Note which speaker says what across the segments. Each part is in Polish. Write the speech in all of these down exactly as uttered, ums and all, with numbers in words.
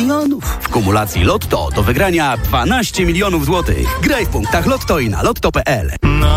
Speaker 1: milionów. W kumulacji Lotto do wygrania dwanaście milionów złotych. Graj w punktach Lotto i na lotto kropka p l.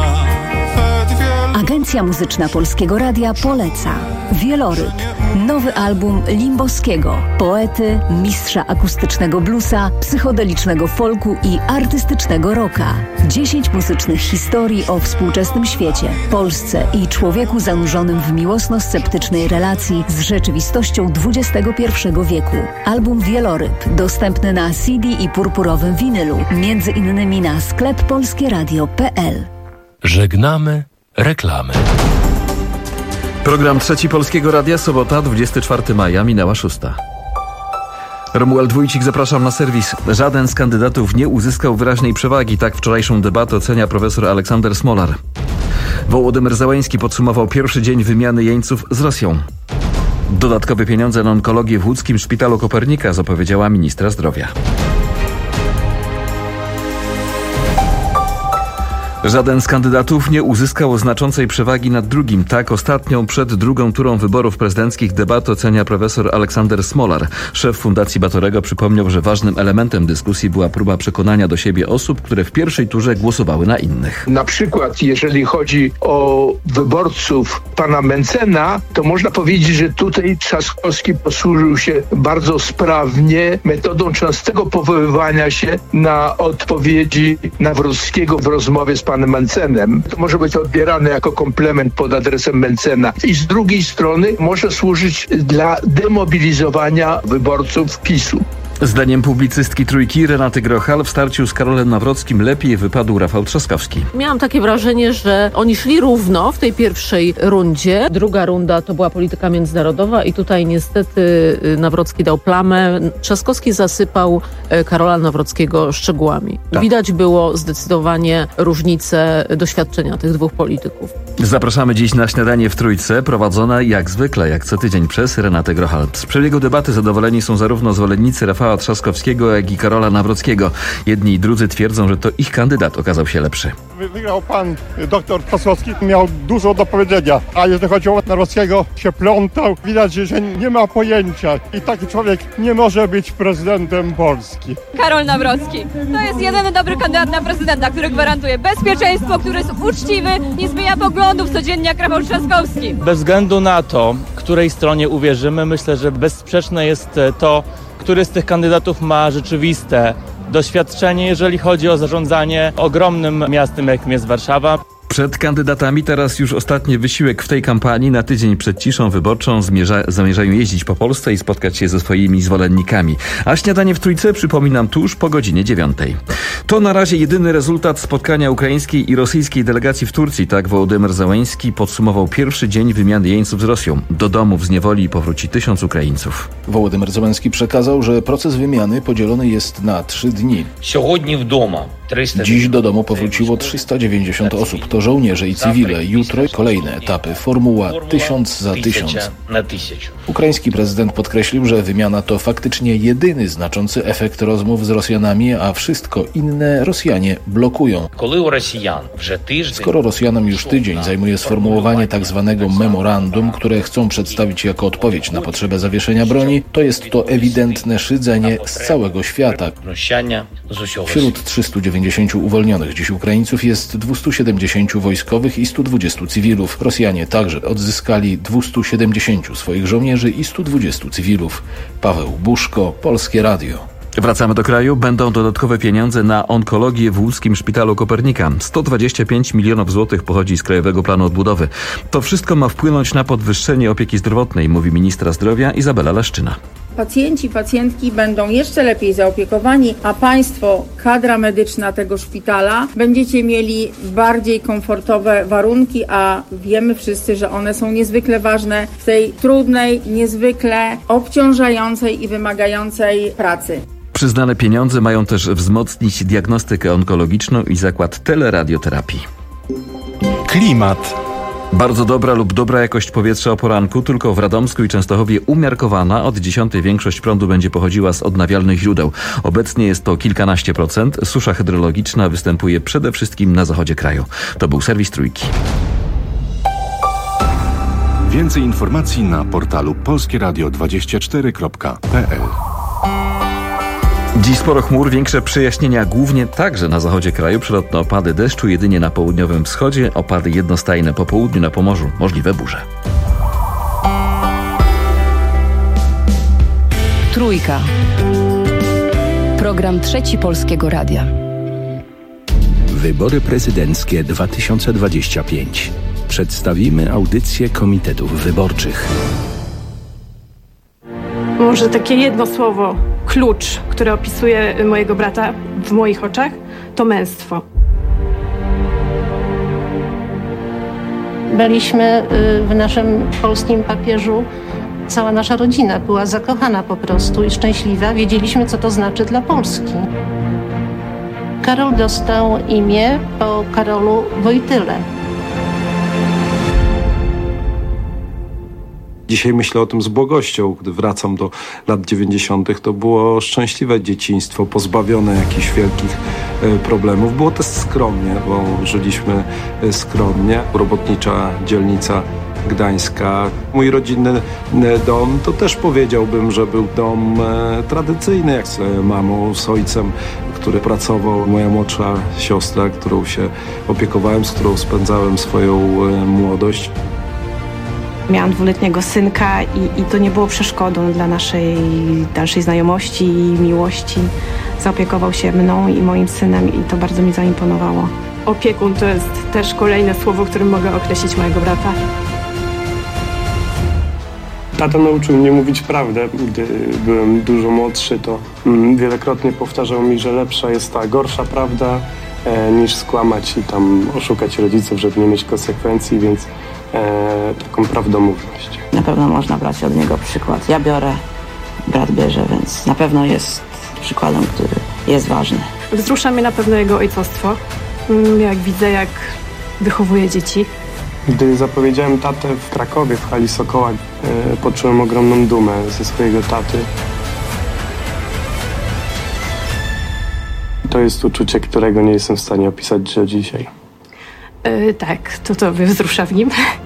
Speaker 2: Agencja Muzyczna Polskiego Radia poleca Wieloryb, nowy album Limboskiego, poety, mistrza akustycznego bluesa, psychodelicznego folku i artystycznego rocka. Dziesięć muzycznych historii o współczesnym świecie, Polsce i człowieku zanurzonym w miłosno-sceptycznej relacji z rzeczywistością dwudziestego pierwszego wieku. Album Wieloryb dostępny na C D i purpurowym winylu, między innymi na sklep polskieradio kropka p l.
Speaker 3: Żegnamy reklamy.
Speaker 4: Program Trzeci Polskiego Radia, sobota, dwudziestego czwartego maja, minęła szósta. Romuald Wójcik, zapraszam na serwis. Żaden z kandydatów nie uzyskał wyraźnej przewagi. Tak wczorajszą debatę ocenia profesor Aleksander Smolar. Wołodymyr Zełenski podsumował pierwszy dzień wymiany jeńców z Rosją. Dodatkowe pieniądze na onkologię w łódzkim szpitalu Kopernika, zapowiedziała ministra zdrowia. Żaden z kandydatów nie uzyskał znaczącej przewagi nad drugim. Tak ostatnią przed drugą turą wyborów prezydenckich debatę ocenia profesor Aleksander Smolar. Szef Fundacji Batorego przypomniał, że ważnym elementem dyskusji była próba przekonania do siebie osób, które w pierwszej turze głosowały na innych.
Speaker 5: Na przykład jeżeli chodzi o wyborców pana Mencena, to można powiedzieć, że tutaj Trzaskowski posłużył się bardzo sprawnie metodą częstego powoływania się na odpowiedzi Nawrockiego w rozmowie z panem Mencenem. To może być odbierane jako komplement pod adresem Mencena. I z drugiej strony może służyć dla demobilizowania wyborców PiSu.
Speaker 4: Zdaniem publicystki Trójki Renaty Grochal w starciu z Karolem Nawrockim lepiej wypadł Rafał Trzaskowski.
Speaker 6: Miałam takie wrażenie, że oni szli równo w tej pierwszej rundzie. Druga runda to była polityka międzynarodowa i tutaj niestety Nawrocki dał plamę. Trzaskowski zasypał Karola Nawrockiego szczegółami. Tak. Widać było zdecydowanie różnicę doświadczenia tych dwóch polityków.
Speaker 4: Zapraszamy dziś na śniadanie w Trójce, prowadzona jak zwykle, jak co tydzień przez Renatę Grochal. Z przebiegu debaty zadowoleni są zarówno zwolennicy Rafała Trzaskowskiego, jak i Karola Nawrockiego. Jedni i drudzy twierdzą, że to ich kandydat okazał się lepszy.
Speaker 7: Wygrał pan doktor Trzaskowski, miał dużo do powiedzenia, a jeżeli chodzi o Nawrockiego, się plątał. Widać, że nie ma pojęcia i taki człowiek nie może być prezydentem Polski.
Speaker 8: Karol Nawrocki to jest jedyny dobry kandydat na prezydenta, który gwarantuje bezpieczeństwo, który jest uczciwy, nie zmienia poglądów codziennie jak Rafał Trzaskowski.
Speaker 9: Bez względu na to, której stronie uwierzymy, myślę, że bezsprzeczne jest to, który z tych kandydatów ma rzeczywiste doświadczenie, jeżeli chodzi o zarządzanie ogromnym miastem, jakim jest Warszawa.
Speaker 4: Przed kandydatami teraz już ostatni wysiłek w tej kampanii. Na tydzień przed ciszą wyborczą zmierza, zamierzają jeździć po Polsce i spotkać się ze swoimi zwolennikami. A śniadanie w Trójce, przypominam, tuż po godzinie dziewiątej. To na razie jedyny rezultat spotkania ukraińskiej i rosyjskiej delegacji w Turcji. Tak Wołodymyr Zełenski podsumował pierwszy dzień wymiany jeńców z Rosją. Do domów z niewoli powróci tysiąc Ukraińców.
Speaker 10: Wołodymyr Zełenski przekazał, że proces wymiany podzielony jest na trzy dni. Dziś do domu powróciło trzysta dziewięćdziesiąt osób. To żołnierze i cywile. Jutro kolejne etapy. Formuła tysiąc za tysiąc. Ukraiński prezydent podkreślił, że wymiana to faktycznie jedyny znaczący efekt rozmów z Rosjanami, a wszystko inne Rosjanie blokują. Skoro Rosjanom już tydzień zajmuje sformułowanie tak zwanego memorandum, które chcą przedstawić jako odpowiedź na potrzebę zawieszenia broni, to jest to ewidentne szydzenie z całego świata. Wśród trzystu dziewięćdziesięciu uwolnionych dziś Ukraińców jest dwieście siedemdziesięciu wojskowych i stu dwudziestu cywilów. Rosjanie także odzyskali dwieście siedemdziesięciu swoich żołnierzy i stu dwudziestu cywilów. Paweł Buszko, Polskie Radio.
Speaker 4: Wracamy do kraju. Będą dodatkowe pieniądze na onkologię w łódzkim szpitalu Kopernika. sto dwadzieścia pięć milionów złotych pochodzi z Krajowego Planu Odbudowy. To wszystko ma wpłynąć na podwyższenie opieki zdrowotnej, mówi ministra zdrowia Izabela Leszczyna.
Speaker 11: Pacjenci, pacjentki będą jeszcze lepiej zaopiekowani, a państwo, kadra medyczna tego szpitala, będziecie mieli bardziej komfortowe warunki, a wiemy wszyscy, że one są niezwykle ważne w tej trudnej, niezwykle obciążającej i wymagającej pracy.
Speaker 4: Przyznane pieniądze mają też wzmocnić diagnostykę onkologiczną i zakład teleradioterapii.
Speaker 3: Klimat.
Speaker 4: Bardzo dobra lub dobra jakość powietrza o poranku, tylko w Radomsku i Częstochowie umiarkowana. Od dziesiątej większość prądu będzie pochodziła z odnawialnych źródeł. Obecnie jest to kilkanaście procent. Susza hydrologiczna występuje przede wszystkim na zachodzie kraju. To był serwis Trójki.
Speaker 3: Więcej informacji na portalu polskieradio dwadzieścia cztery kropka p l.
Speaker 4: Dziś sporo chmur, większe przejaśnienia głównie także na zachodzie kraju, przelotne opady deszczu, jedynie na południowym wschodzie, opady jednostajne po południu, na Pomorzu, możliwe burze.
Speaker 2: Trójka. Program Trzeci Polskiego Radia.
Speaker 3: Wybory prezydenckie dwa tysiące dwadzieścia pięć. Przedstawimy audycję komitetów wyborczych.
Speaker 12: Może takie jedno słowo, klucz, które opisuje mojego brata w moich oczach, to męstwo.
Speaker 13: Byliśmy w naszym polskim papieżu, cała nasza rodzina była zakochana po prostu i szczęśliwa. Wiedzieliśmy, co to znaczy dla Polski. Karol dostał imię po Karolu Wojtyle.
Speaker 14: Dzisiaj myślę o tym z błogością. Gdy wracam do lat dziewięćdziesiątych, to było szczęśliwe dzieciństwo, pozbawione jakichś wielkich problemów. Było też skromnie, bo żyliśmy skromnie. Robotnicza dzielnica Gdańska. Mój rodzinny dom to też powiedziałbym, że był dom tradycyjny, jak z mamą, z ojcem, który pracował, moja młodsza siostra, którą się opiekowałem, z którą spędzałem swoją młodość.
Speaker 15: Miałam dwuletniego synka i, i to nie było przeszkodą dla naszej dalszej znajomości i miłości. Zaopiekował się mną i moim synem i to bardzo mi zaimponowało.
Speaker 12: Opiekun to jest też kolejne słowo, którym mogę określić mojego brata.
Speaker 16: Tata nauczył mnie mówić prawdę. Gdy byłem dużo młodszy, to mm, wielokrotnie powtarzał mi, że lepsza jest ta gorsza prawda e, niż skłamać i tam oszukać rodziców, żeby nie mieć konsekwencji, więc e, taką prawdomówność.
Speaker 17: Na pewno można brać od niego przykład. Ja biorę, brat bierze, więc na pewno jest przykładem, który jest ważny.
Speaker 12: Wzrusza mnie na pewno jego ojcostwo. Jak widzę, jak wychowuje dzieci.
Speaker 16: Gdy zapowiedziałem tatę w Krakowie, w hali Sokoła, e, poczułem ogromną dumę ze swojego taty. To jest uczucie, którego nie jestem w stanie opisać do dzisiaj.
Speaker 12: Yy, tak, to to wzrusza w nim.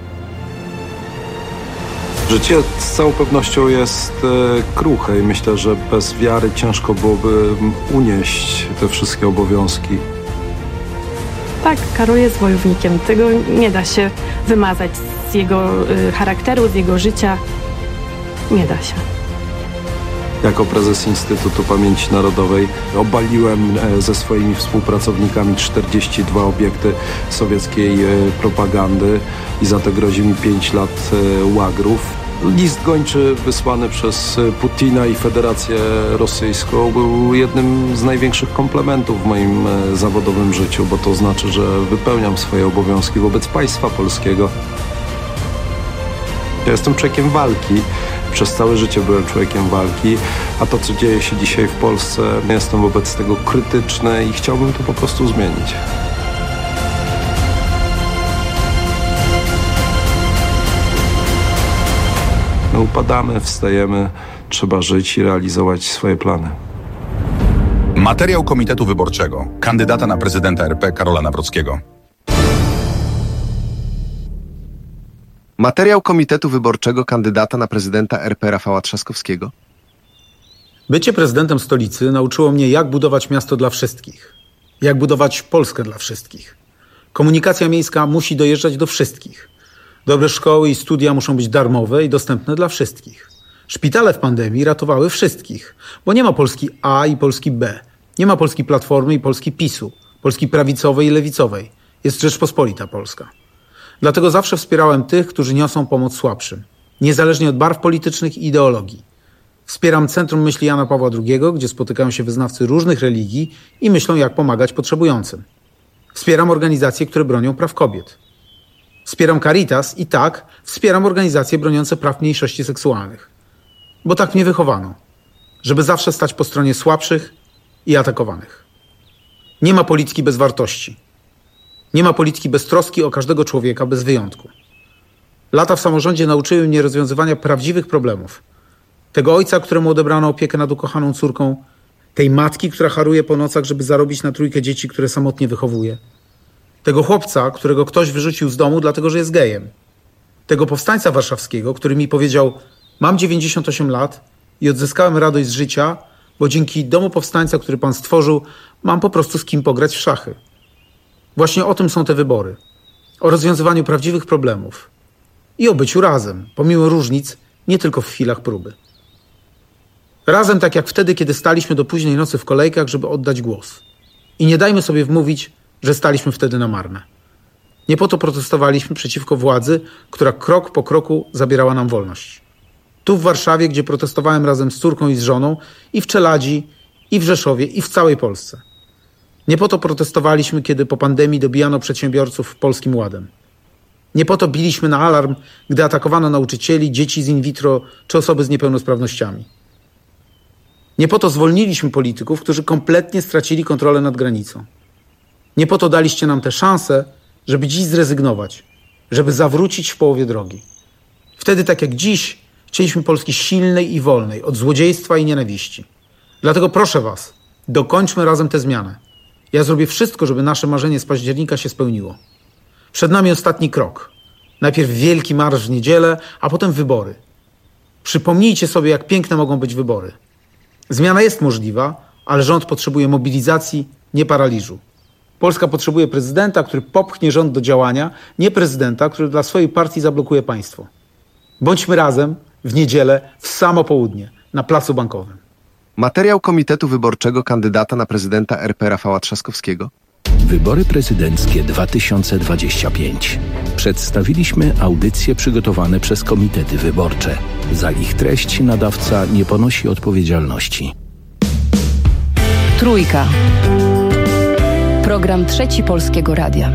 Speaker 14: Życie z całą pewnością jest e, kruche i myślę, że bez wiary ciężko byłoby unieść te wszystkie obowiązki.
Speaker 12: Tak, Karol jest wojownikiem. Tego nie da się wymazać z jego y, charakteru, z jego życia. Nie da się.
Speaker 14: Jako prezes Instytutu Pamięci Narodowej obaliłem e, ze swoimi współpracownikami czterdzieści dwa obiekty sowieckiej e, propagandy i za to grozi mi pięć lat e, łagrów. List gończy wysłany przez Putina i Federację Rosyjską był jednym z największych komplementów w moim zawodowym życiu, bo to znaczy, że wypełniam swoje obowiązki wobec państwa polskiego. Ja jestem człowiekiem walki. Przez całe życie byłem człowiekiem walki, a to, co dzieje się dzisiaj w Polsce, jestem wobec tego krytyczny i chciałbym to po prostu zmienić. My upadamy, wstajemy, trzeba żyć i realizować swoje plany.
Speaker 18: Materiał Komitetu Wyborczego kandydata na prezydenta R P Karola Nawrockiego.
Speaker 19: Materiał Komitetu Wyborczego kandydata na prezydenta R P Rafała Trzaskowskiego.
Speaker 20: Bycie prezydentem stolicy nauczyło mnie, jak budować miasto dla wszystkich. Jak budować Polskę dla wszystkich. Komunikacja miejska musi dojeżdżać do wszystkich. Dobre szkoły i studia muszą być darmowe i dostępne dla wszystkich. Szpitale w pandemii ratowały wszystkich, bo nie ma Polski A i Polski B. Nie ma Polski Platformy i Polski PiSu, Polski prawicowej i lewicowej. Jest Rzeczpospolita Polska. Dlatego zawsze wspierałem tych, którzy niosą pomoc słabszym, niezależnie od barw politycznych i ideologii. Wspieram Centrum Myśli Jana Pawła drugiego, gdzie spotykają się wyznawcy różnych religii i myślą, jak pomagać potrzebującym. Wspieram organizacje, które bronią praw kobiet. Wspieram Caritas i tak, wspieram organizacje broniące praw mniejszości seksualnych. Bo tak mnie wychowano, żeby zawsze stać po stronie słabszych i atakowanych. Nie ma polityki bez wartości. Nie ma polityki bez troski o każdego człowieka, bez wyjątku. Lata w samorządzie nauczyły mnie rozwiązywania prawdziwych problemów. Tego ojca, któremu odebrano opiekę nad ukochaną córką, tej matki, która haruje po nocach, żeby zarobić na trójkę dzieci, które samotnie wychowuje. Tego chłopca, którego ktoś wyrzucił z domu, dlatego że jest gejem. Tego powstańca warszawskiego, który mi powiedział: mam dziewięćdziesiąt osiem lat i odzyskałem radość z życia, bo dzięki domu powstańca, który pan stworzył, mam po prostu z kim pograć w szachy. Właśnie o tym są te wybory. O rozwiązywaniu prawdziwych problemów. I o byciu razem, pomimo różnic, nie tylko w chwilach próby. Razem tak jak wtedy, kiedy staliśmy do późnej nocy w kolejkach, żeby oddać głos. I nie dajmy sobie wmówić, że staliśmy wtedy na marne. Nie po to protestowaliśmy przeciwko władzy, która krok po kroku zabierała nam wolność. Tu w Warszawie, gdzie protestowałem razem z córką i z żoną, i w Czeladzi, i w Rzeszowie, i w całej Polsce. Nie po to protestowaliśmy, kiedy po pandemii dobijano przedsiębiorców Polskim Ładem. Nie po to biliśmy na alarm, gdy atakowano nauczycieli, dzieci z in vitro czy osoby z niepełnosprawnościami. Nie po to zwolniliśmy polityków, którzy kompletnie stracili kontrolę nad granicą. Nie po to daliście nam tę szansę, żeby dziś zrezygnować, żeby zawrócić w połowie drogi. Wtedy, tak jak dziś, chcieliśmy Polski silnej i wolnej, od złodziejstwa i nienawiści. Dlatego proszę was, dokończmy razem tę zmianę. Ja zrobię wszystko, żeby nasze marzenie z października się spełniło. Przed nami ostatni krok. Najpierw wielki marsz w niedzielę, a potem wybory. Przypomnijcie sobie, jak piękne mogą być wybory. Zmiana jest możliwa, ale rząd potrzebuje mobilizacji, nie paraliżu. Polska potrzebuje prezydenta, który popchnie rząd do działania, nie prezydenta, który dla swojej partii zablokuje państwo. Bądźmy razem w niedzielę w samo południe na Placu Bankowym.
Speaker 19: Materiał Komitetu Wyborczego kandydata na prezydenta R P Rafała Trzaskowskiego.
Speaker 3: Wybory prezydenckie dwa tysiące dwadzieścia pięć. Przedstawiliśmy audycje przygotowane przez komitety wyborcze. Za ich treść nadawca nie ponosi odpowiedzialności.
Speaker 2: Trójka. Program Trzeci Polskiego Radia.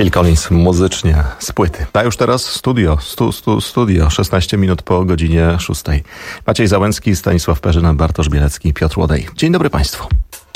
Speaker 21: Phil Collins muzycznie z płyty. A już teraz studio, stu, stu, studio, szesnaście minut po godzinie szóstej. Maciej Załęcki, Stanisław Perzyna, Bartosz Bielecki, Piotr Łodej. Dzień dobry Państwu.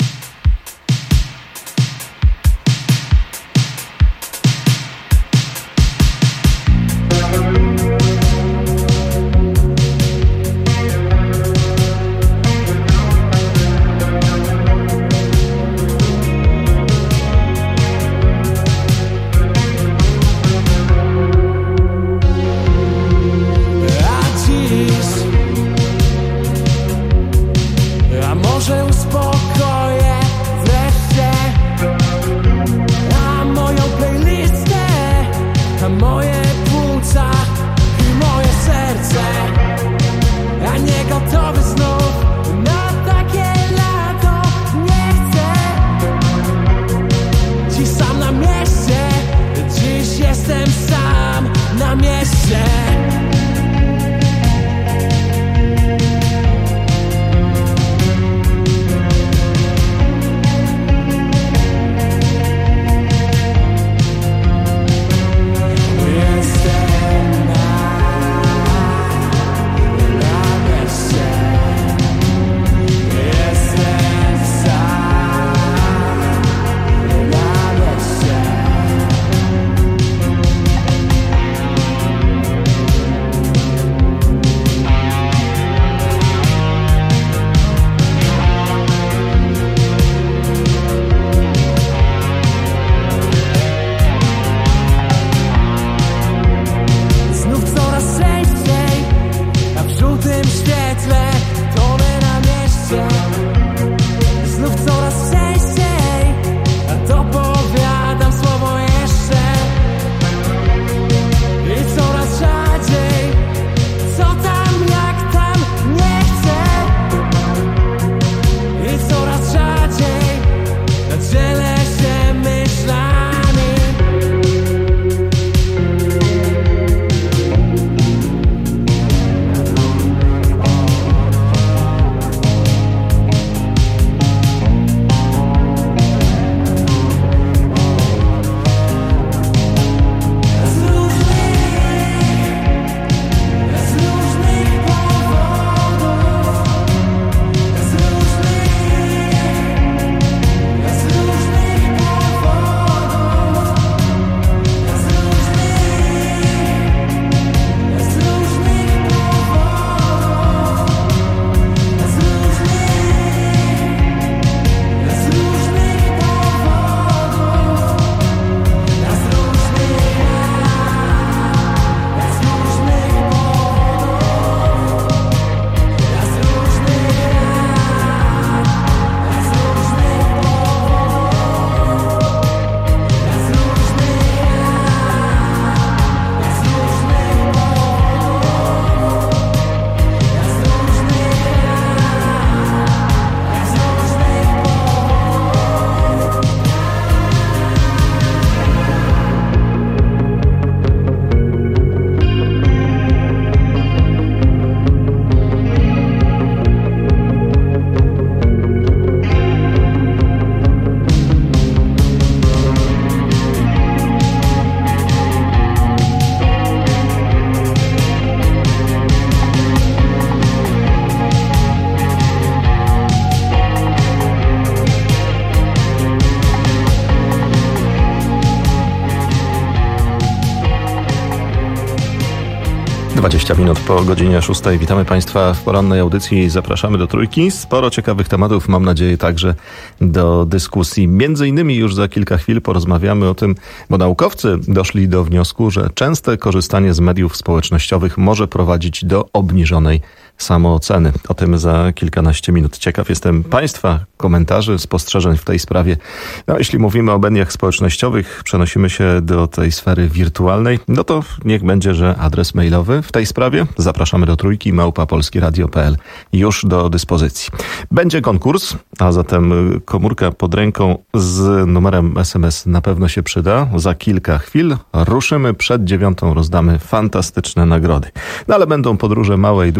Speaker 21: dwadzieścia minut po godzinie szóstej. Witamy Państwa w porannej audycji. Zapraszamy do Trójki. Sporo ciekawych tematów, mam nadzieję także do dyskusji. Między innymi już za kilka chwil porozmawiamy o tym, bo naukowcy doszli do wniosku, że częste korzystanie z mediów społecznościowych może prowadzić do obniżonej samooceny. O tym za kilkanaście minut. Ciekaw jestem Państwa komentarzy, spostrzeżeń w tej sprawie. No, jeśli mówimy o mediach społecznościowych, przenosimy się do tej sfery wirtualnej, no to niech będzie, że adres mailowy w tej sprawie zapraszamy do trójki małpa polskieradio kropka p l już do dyspozycji. Będzie konkurs, a zatem komórka pod ręką z numerem es em es na pewno się przyda. Za kilka chwil ruszymy, przed dziewiątą rozdamy fantastyczne nagrody. No ale będą podróże małe i duże, jak zwykle.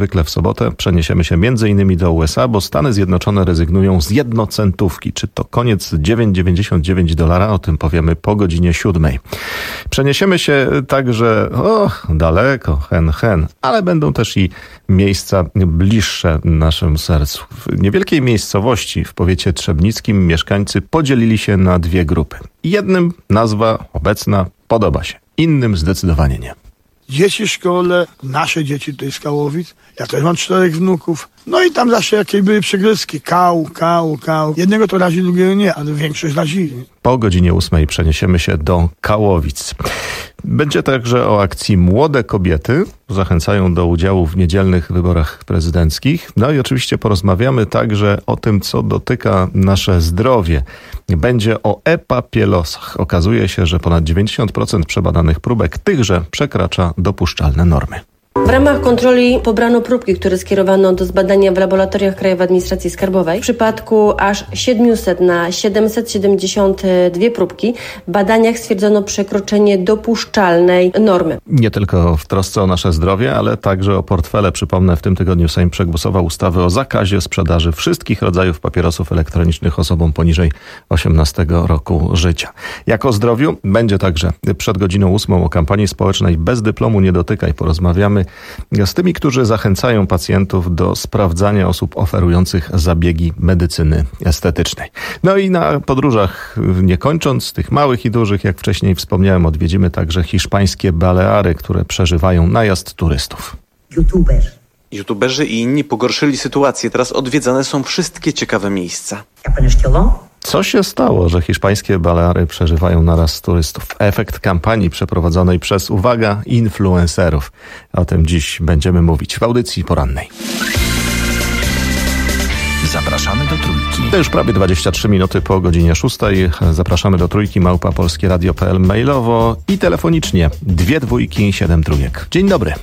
Speaker 21: zwykle w sobotę przeniesiemy się między innymi do U S A, bo Stany Zjednoczone rezygnują z jednocentówki. Czy to koniec dziewięć dziewięćdziesiąt dziewięć dolara? O tym powiemy po godzinie siódmej. Przeniesiemy się także, o, daleko, hen, hen, ale będą też i miejsca bliższe naszemu sercu. W niewielkiej miejscowości w powiecie trzebnickim mieszkańcy podzielili się na dwie grupy. Jednym nazwa obecna podoba się, innym zdecydowanie nie.
Speaker 1: Dzieci w szkole, nasze dzieci tutaj z Kałowic. Ja też mam czterech wnuków. No i tam zawsze jakieś były przygryzki. Kał, kał, kał. Jednego to razi, drugiego nie, ale większość razi.
Speaker 21: Po godzinie ósmej przeniesiemy się do Kałowic. Będzie także o akcji Młode Kobiety. Zachęcają do udziału w niedzielnych wyborach prezydenckich. No i oczywiście porozmawiamy także o tym, co dotyka nasze zdrowie. Będzie o e-papielosach. Okazuje się, że ponad dziewięćdziesiąt procent przebadanych próbek tychże przekracza dopuszczalne normy.
Speaker 22: W ramach kontroli pobrano próbki, które skierowano do zbadania w laboratoriach Krajowej Administracji Skarbowej. W przypadku aż siedemset na siedemset siedemdziesiąt dwie próbki w badaniach stwierdzono przekroczenie dopuszczalnej normy.
Speaker 21: Nie tylko w trosce o nasze zdrowie, ale także o portfele. Przypomnę, w tym tygodniu Sejm przegłosował ustawę o zakazie sprzedaży wszystkich rodzajów papierosów elektronicznych osobom poniżej osiemnastego roku życia. Jak o zdrowiu będzie także przed godziną ósmą o kampanii społecznej Bez dyplomu nie dotykaj. Porozmawiamy z tymi, którzy zachęcają pacjentów do sprawdzania osób oferujących zabiegi medycyny estetycznej. No i na podróżach, nie kończąc, tych małych i dużych, jak wcześniej wspomniałem, odwiedzimy także hiszpańskie Baleary, które przeżywają najazd turystów.
Speaker 23: YouTuber. YouTuberzy i inni pogorszyli sytuację. Teraz odwiedzane są wszystkie ciekawe miejsca.
Speaker 21: Co się stało, że hiszpańskie Baleary przeżywają naraz turystów? Efekt kampanii przeprowadzonej przez, uwaga, influencerów. O tym dziś będziemy mówić w audycji porannej.
Speaker 3: Zapraszamy do Trójki.
Speaker 21: To już prawie dwadzieścia trzy minuty po godzinie szóstej. Zapraszamy do Trójki, małpa polskieradio kropka p l, mailowo i telefonicznie. Dwie dwójki, siedem trójek. Dzień dobry.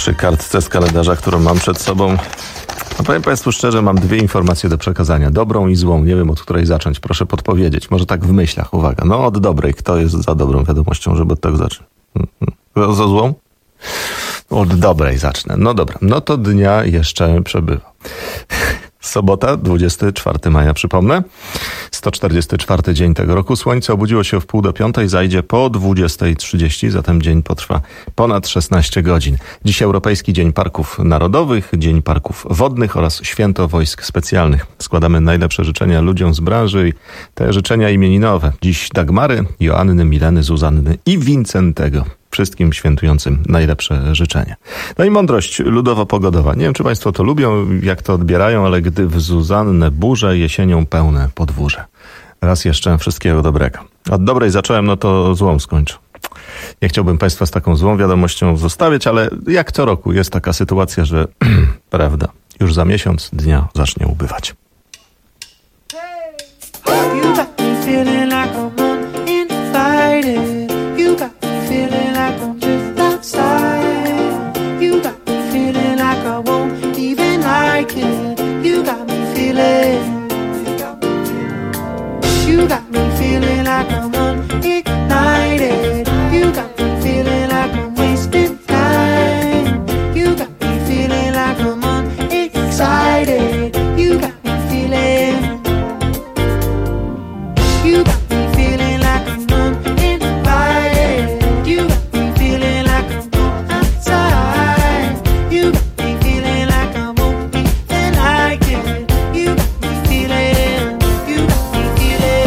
Speaker 21: przy kartce z kalendarza, którą mam przed sobą. No powiem Państwu szczerze, mam dwie informacje do przekazania. Dobrą i złą. Nie wiem, od której zacząć. Proszę podpowiedzieć. Może tak w myślach. Uwaga. No od dobrej. Kto jest za dobrą wiadomością, żeby od tego zacząć? Za złą? Od dobrej zacznę. No dobra. No to dnia jeszcze przebywa. Sobota, dwudziestego czwartego maja, przypomnę. sto czterdziesty czwarty dzień tego roku. Słońce obudziło się w pół do piątej, zajdzie po dwudziestej trzydzieści, zatem dzień potrwa ponad szesnaście godzin. Dziś Europejski Dzień Parków Narodowych, Dzień Parków Wodnych oraz Święto Wojsk Specjalnych. Składamy najlepsze życzenia ludziom z branży i te życzenia imieninowe. Dziś Dagmary, Joanny, Mileny, Zuzanny i Wincentego. Wszystkim świętującym najlepsze życzenia. No i mądrość ludowo-pogodowa. Nie wiem, czy Państwo to lubią, jak to odbierają, ale gdy w Zuzannę burze, jesienią pełne podwórze. Raz jeszcze wszystkiego dobrego. Od dobrej zacząłem, no to złą skończę. Nie chciałbym Państwa z taką złą wiadomością zostawiać, ale jak co roku jest taka sytuacja, że prawda, już za miesiąc dnia zacznie ubywać.
Speaker 5: You got me feeling like I'm unignited. You got me feeling like I'm wasting time. You got me feeling like I'm unexcited. You got me feeling. You got me feeling like I'm uninvited. You got me feeling like I'm going outside. You got me feeling like I won't be and I can. You got me feeling. You got me feeling.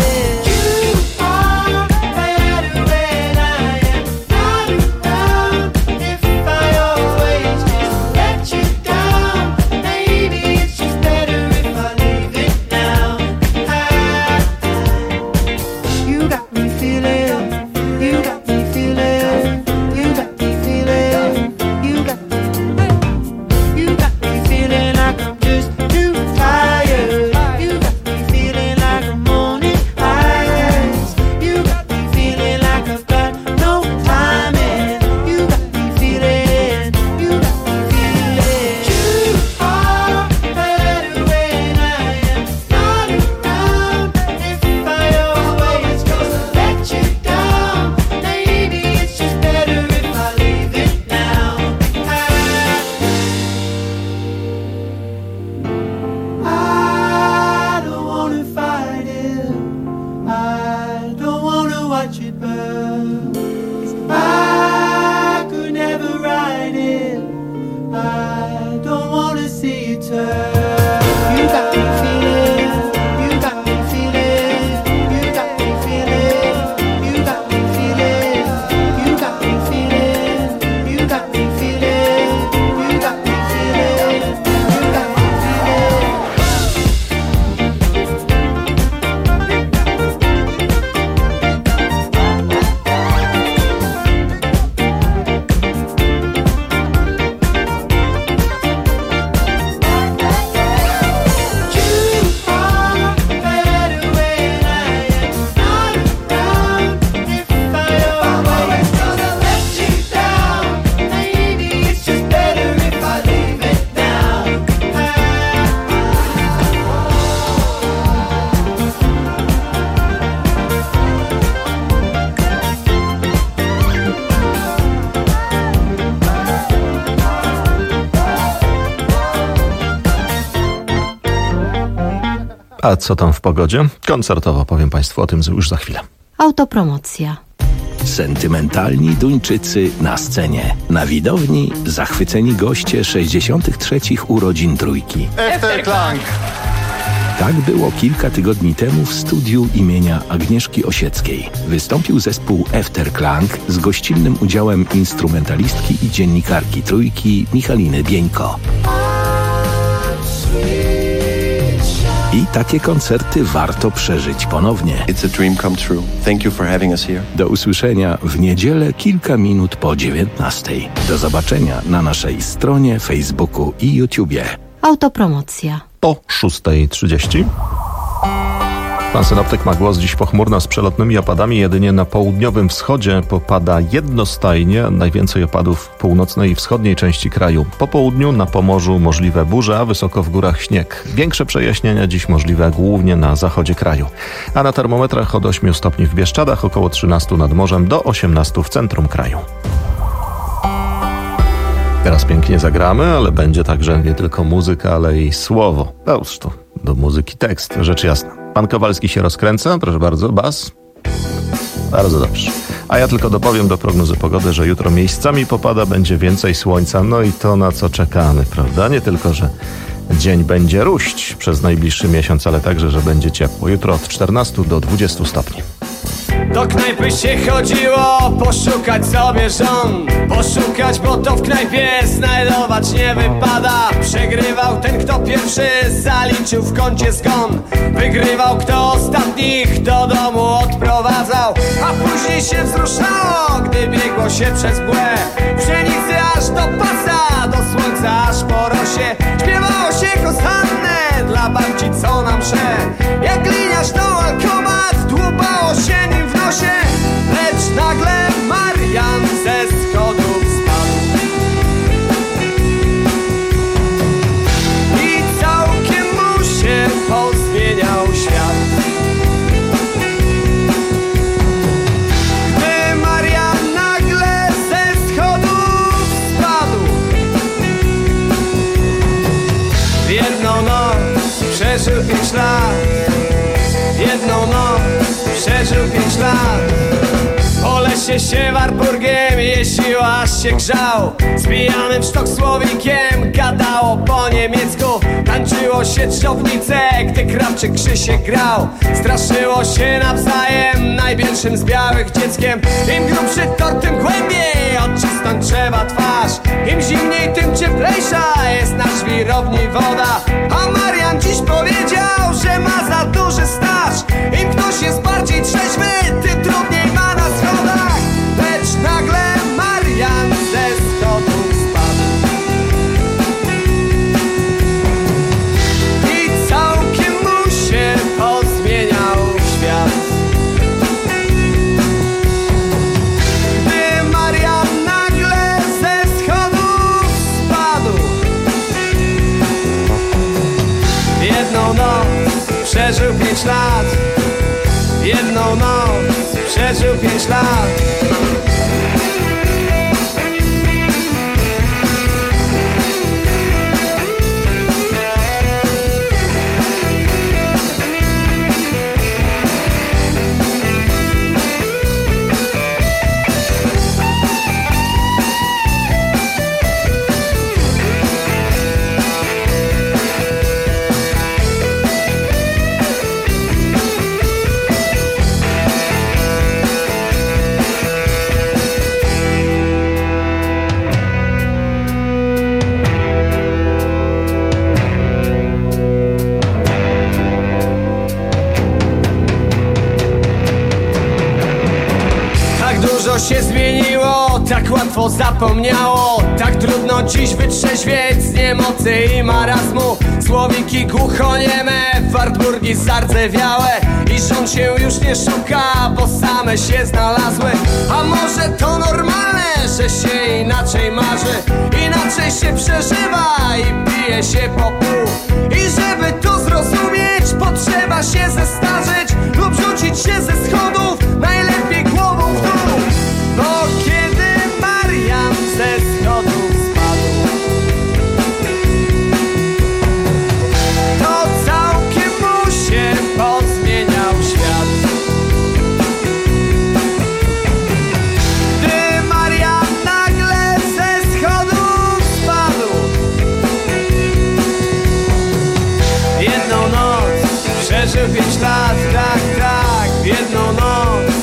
Speaker 21: A co tam w pogodzie? Koncertowo powiem Państwu o tym już za chwilę.
Speaker 2: Autopromocja.
Speaker 3: Sentymentalni Duńczycy na scenie. Na widowni zachwyceni goście sześćdziesiątych trzecich urodzin Trójki.
Speaker 6: Efterklang!
Speaker 3: Tak było kilka tygodni temu w studiu imienia Agnieszki Osieckiej. Wystąpił zespół Efterklang z gościnnym udziałem instrumentalistki i dziennikarki Trójki Michaliny Bieńko. I takie koncerty warto przeżyć ponownie.
Speaker 6: It's a dream come true. Thank you for having us here.
Speaker 3: Do usłyszenia w niedzielę kilka minut po dziewiętnastej. Do zobaczenia na naszej stronie, Facebooku i YouTubie.
Speaker 2: Autopromocja.
Speaker 21: Po szóstej trzydzieści. Pan synoptyk ma głos. Dziś pochmurno z przelotnymi opadami. Jedynie na południowym wschodzie popada jednostajnie. Najwięcej opadów w północnej i wschodniej części kraju. Po południu na Pomorzu możliwe burze, a wysoko w górach śnieg. Większe przejaśnienia dziś możliwe głównie na zachodzie kraju. A na termometrach od ośmiu stopni w Bieszczadach, około trzynastu nad morzem, do osiemnastu w centrum kraju. Teraz pięknie zagramy, ale będzie także nie tylko muzyka, ale i słowo. No już to do muzyki tekst, rzecz jasna. Pan Kowalski się rozkręca, proszę bardzo, bas. Bardzo dobrze. A ja tylko dopowiem do prognozy pogody, że jutro miejscami popada, będzie więcej słońca, no i to na co czekamy, prawda? Nie tylko, że dzień będzie ruść przez najbliższy miesiąc, ale także, że będzie ciepło. Jutro od czternastu do dwudziestu stopni.
Speaker 7: Do knajpy się chodziło, poszukać sobie żon. Poszukać, bo to w knajpie znajdować nie wypada. Przegrywał ten, kto pierwszy zaliczył w kącie zgon. Wygrywał, kto ostatnich do domu odprowadzał. A później się wzruszało, gdy biegło się przez mgłę. Pszenicy aż do pasa, do słońca aż po rosie. Śpiewało się kosanne dla babci, co nam msze. Jak gliniarz to alkomat, dłubało się nim w nosie. Lecz nagle Marian ze schodów spadł i całkiem mu się pozmieniał świat. Gdy Marian nagle ze schodów spadł, w jedną noc przeżył pięć lat. Jedną noc przeżył pięć lat. Po lesie się Warburgiem jeździł, aż się grzał. Z pijanym sztok słowikiem gadało po niemiecku. Tańczyło się dżdżownice, gdy Krawczyk Krzysiek grał. Straszyło się nawzajem najbielszym z białych dzieckiem. Im grubszy tort, tym głębiej odcisnąć trzeba twarz. Im zimniej, tym cieplejsza jest na żwirowni woda. A Marian dziś powiedział, że ma za duży staż. Im ktoś jest bardziej trzeźwy, tym trudniej ma na schodach. Lecz nagle Marian ze schodów spadł i całkiem mu się pozmieniał świat. Gdy Marian nagle ze schodów spadł, w jedną noc przeżył pięć lat. Jedną noc przeżył pięć lat. Się zmieniło, tak łatwo zapomniało. Tak trudno dziś wytrzeźwieć z niemocy i marazmu. Słowiki głuchonieme, Wartburgi zardzewiałe. I żon się już nie szuka, bo same się znalazły. A może to normalne, że się inaczej marzy, inaczej się przeżywa i pije się po pół. I żeby to zrozumieć, potrzeba się zestarzeć lub rzucić się ze schodów, najlepiej głową w dół. Bo kiedy Marian ze schodów spadł, to całkiem mu się pozmieniał świat. Gdy Marian nagle ze schodów spadł, jedną noc przeżył pięć lat, tak, tak, jedną noc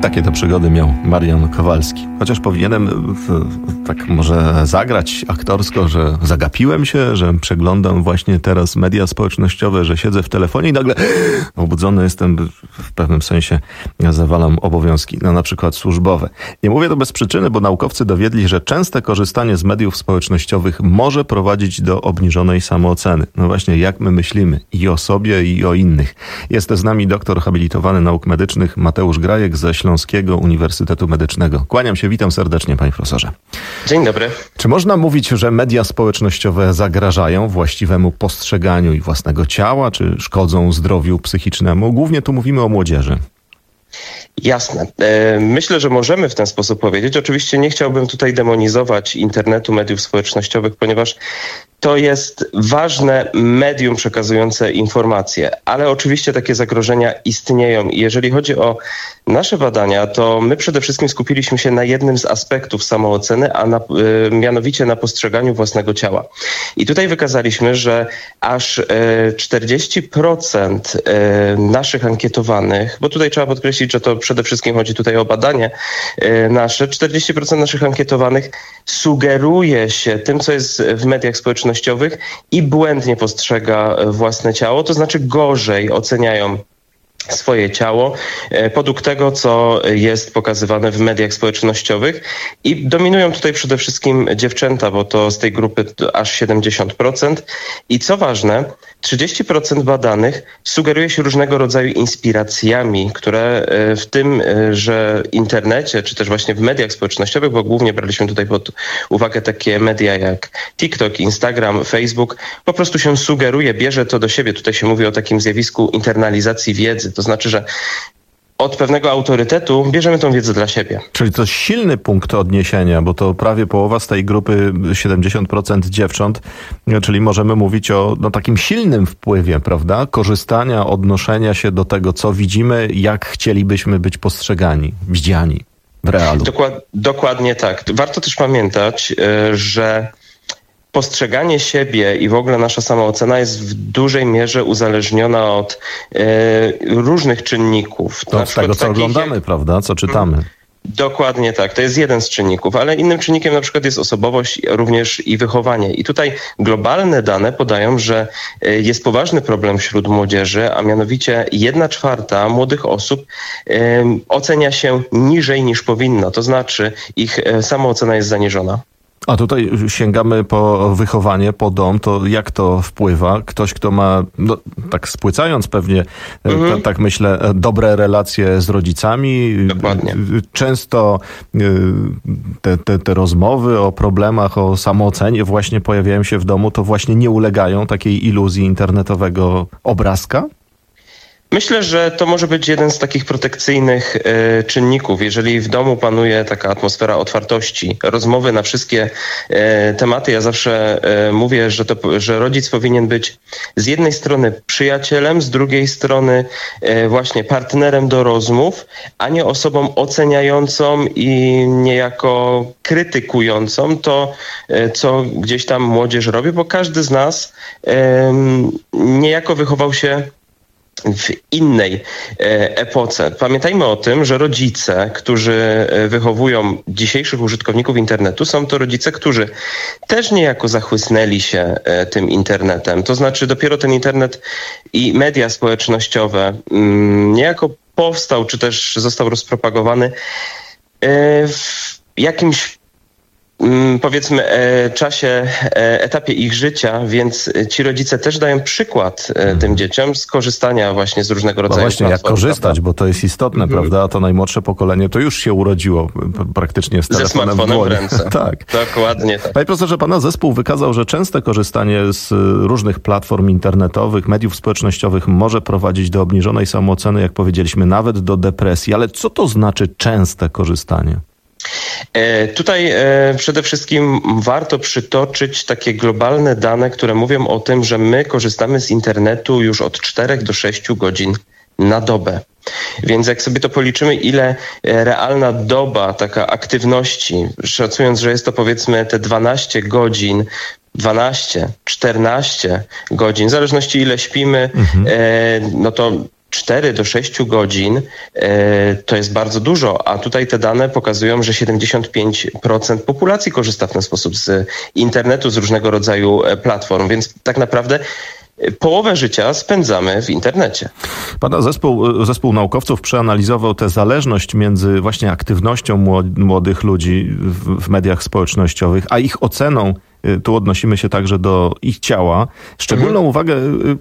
Speaker 21: Takie to przygody miał Marian Kowalski. Chociaż powinienem w, tak może zagrać aktorsko, że zagapiłem się, że przeglądam właśnie teraz media społecznościowe, że siedzę w telefonie i nagle obudzony jestem, w pewnym sensie zawalam obowiązki, no na przykład służbowe. Nie mówię to bez przyczyny, bo naukowcy dowiedli, że częste korzystanie z mediów społecznościowych może prowadzić do obniżonej samooceny. No właśnie, jak my myślimy i o sobie, i o innych. Jest z nami doktor habilitowany nauk medycznych Mateusz Grajek ze Śląskiego Uniwersytetu Medycznego. Kłaniam się, witam serdecznie, panie profesorze.
Speaker 8: Dzień dobry.
Speaker 21: Czy można mówić, że media społecznościowe zagrażają właściwemu postrzeganiu i własnego ciała, czy szkodzą zdrowiu psychicznemu? Głównie tu mówimy o młodzieży.
Speaker 8: Jasne. Myślę, że możemy w ten sposób powiedzieć. Oczywiście nie chciałbym tutaj demonizować internetu, mediów społecznościowych, ponieważ to jest ważne medium przekazujące informacje, ale oczywiście takie zagrożenia istnieją i jeżeli chodzi o nasze badania, to my przede wszystkim skupiliśmy się na jednym z aspektów samooceny, a na, y, mianowicie na postrzeganiu własnego ciała. I tutaj wykazaliśmy, że aż y, czterdzieści procent y, naszych ankietowanych, bo tutaj trzeba podkreślić, że to przede wszystkim chodzi tutaj o badanie y, nasze, czterdzieści procent naszych ankietowanych sugeruje się tym, co jest w mediach społecznościowych i błędnie postrzega własne ciało, to znaczy gorzej oceniają swoje ciało podług tego, co jest pokazywane w mediach społecznościowych i dominują tutaj przede wszystkim dziewczęta, bo to z tej grupy aż siedemdziesiąt procent i co ważne, trzydzieści procent badanych sugeruje się różnego rodzaju inspiracjami, które w tym, że internecie, czy też właśnie w mediach społecznościowych, bo głównie braliśmy tutaj pod uwagę takie media jak TikTok, Instagram, Facebook, po prostu się sugeruje, bierze to do siebie. Tutaj się mówi o takim zjawisku internalizacji wiedzy. To znaczy, że od pewnego autorytetu bierzemy tą wiedzę dla siebie.
Speaker 21: Czyli to silny punkt odniesienia, bo to prawie połowa z tej grupy, siedemdziesiąt procent dziewcząt, czyli możemy mówić o no, takim silnym wpływie, prawda? Korzystania, odnoszenia się do tego, co widzimy, jak chcielibyśmy być postrzegani, widziani w realu.
Speaker 8: Dokład, dokładnie tak. Warto też pamiętać, że postrzeganie siebie i w ogóle nasza samoocena jest w dużej mierze uzależniona od e, różnych czynników.
Speaker 21: To od tego, co oglądamy, jak... prawda? Co czytamy.
Speaker 8: Dokładnie tak. To jest jeden z czynników, ale innym czynnikiem na przykład jest osobowość, również i wychowanie. I tutaj globalne dane podają, że jest poważny problem wśród młodzieży, a mianowicie jedna czwarta młodych osób e, ocenia się niżej niż powinno. To znaczy ich samoocena jest zaniżona.
Speaker 21: A tutaj sięgamy po wychowanie, po dom, to jak to wpływa? Ktoś, kto ma, no, tak spłycając pewnie, mhm. t- tak myślę, dobre relacje z rodzicami.
Speaker 8: Dokładnie.
Speaker 21: Często te, te, te rozmowy o problemach, o samoocenie właśnie pojawiają się w domu, to właśnie nie ulegają takiej iluzji internetowego obrazka?
Speaker 8: Myślę, że to może być jeden z takich protekcyjnych e, czynników. Jeżeli w domu panuje taka atmosfera otwartości, rozmowy na wszystkie e, tematy, ja zawsze e, mówię, że, to, że rodzic powinien być z jednej strony przyjacielem, z drugiej strony e, właśnie partnerem do rozmów, a nie osobą oceniającą i niejako krytykującą to, e, co gdzieś tam młodzież robi, bo każdy z nas e, niejako wychował się w innej epoce. Pamiętajmy o tym, że rodzice, którzy wychowują dzisiejszych użytkowników internetu, są to rodzice, którzy też niejako zachłysnęli się tym internetem. To znaczy dopiero ten internet i media społecznościowe niejako powstał, czy też został rozpropagowany w jakimś powiedzmy czasie, etapie ich życia, więc ci rodzice też dają przykład tym dzieciom z korzystania właśnie z różnego rodzaju
Speaker 21: no właśnie,
Speaker 8: platform,
Speaker 21: jak korzystać,
Speaker 8: prawda?
Speaker 21: Bo to jest istotne, mhm. prawda? A to najmłodsze pokolenie to już się urodziło praktycznie z telefonem
Speaker 8: Ze smartfonem
Speaker 21: w,
Speaker 8: w ręce.
Speaker 21: Tak.
Speaker 8: Dokładnie tak.
Speaker 21: Panie profesorze, pana zespół wykazał, że częste korzystanie z różnych platform internetowych, mediów społecznościowych może prowadzić do obniżonej samooceny, jak powiedzieliśmy, nawet do depresji. Ale co to znaczy częste korzystanie?
Speaker 8: Tutaj przede wszystkim warto przytoczyć takie globalne dane, które mówią o tym, że my korzystamy z internetu już od czterech do sześciu godzin na dobę. Więc jak sobie to policzymy, ile realna doba taka aktywności, szacując, że jest to powiedzmy te dwanaście godzin, dwanaście, czternaście godzin, w zależności ile śpimy, mhm. no to cztery do sześciu godzin to jest bardzo dużo, a tutaj te dane pokazują, że siedemdziesiąt pięć procent populacji korzysta w ten sposób z internetu, z różnego rodzaju platform, więc tak naprawdę połowę życia spędzamy w internecie.
Speaker 21: Pana zespół, zespół naukowców przeanalizował tę zależność między właśnie aktywnością młodych ludzi w, w mediach społecznościowych, a ich oceną. Tu odnosimy się także do ich ciała. Szczególną mhm. uwagę